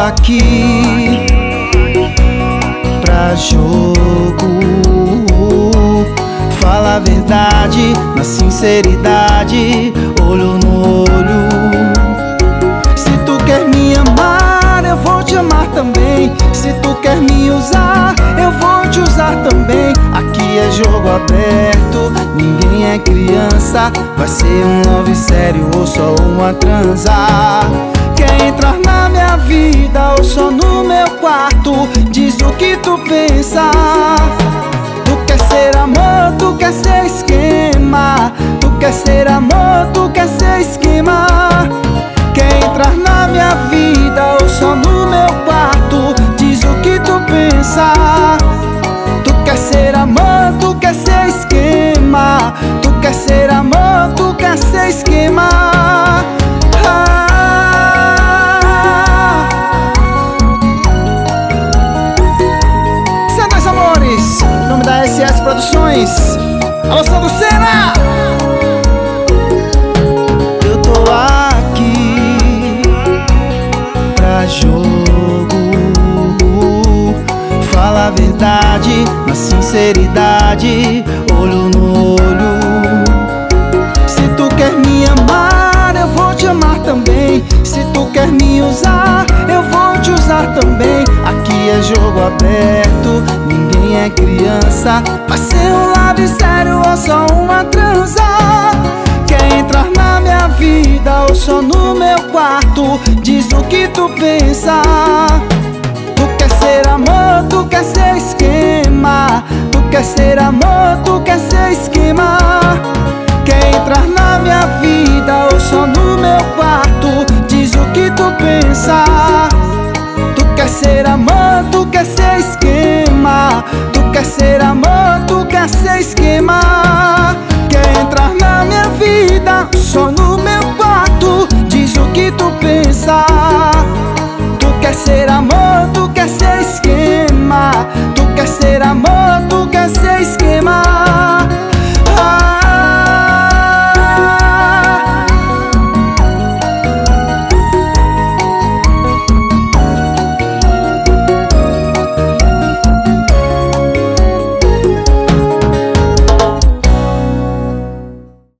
aqui pra jogo. Fala a verdade, na sinceridade, olho no olho. Se tu quer me amar, eu vou te amar também. Se tu quer me usar, eu vou te usar também. Aqui é jogo aberto, ninguém é criança. Vai ser um love sério ou só uma transa? Quer entrar na minha vida ou só no meu quarto? Diz o que tu pensa. Tu quer ser amor, tu quer ser esquema. Tu quer ser amor, tu quer ser esquema. Quer entrar na minha vida ou só no meu quarto? Diz o que tu pensa. Tu quer ser amor, tu quer ser esquema. Tu quer ser amor, tu quer ser esquema. C2 Amores, em nome da SS Produções. Alô, Sandro Senna! Eu tô aqui pra jogo. Fala a verdade, na sinceridade, olho no olho. Se tu quer me amar, eu vou te amar também. Se tu quer me usar, eu vou te usar também. Aqui é jogo aberto, ninguém é criança. Vai ser um love sério ou só uma transa? Quer entrar na minha vida ou só no meu quarto? Diz o que tu pensa. Tu quer ser amor, tu quer ser esquema. Tu quer ser amor, tu quer ser esquema. Quer entrar na minha vida ou só no meu quarto? Diz o que tu pensa. Tu quer ser amor, tu quer ser esquema. Tu quer ser amor, tu quer ser esquema. Quer entrar na minha vida só no meu quarto? Diz o que tu pensa. Tu quer ser amor, tu quer ser esquema. Tu quer ser amor,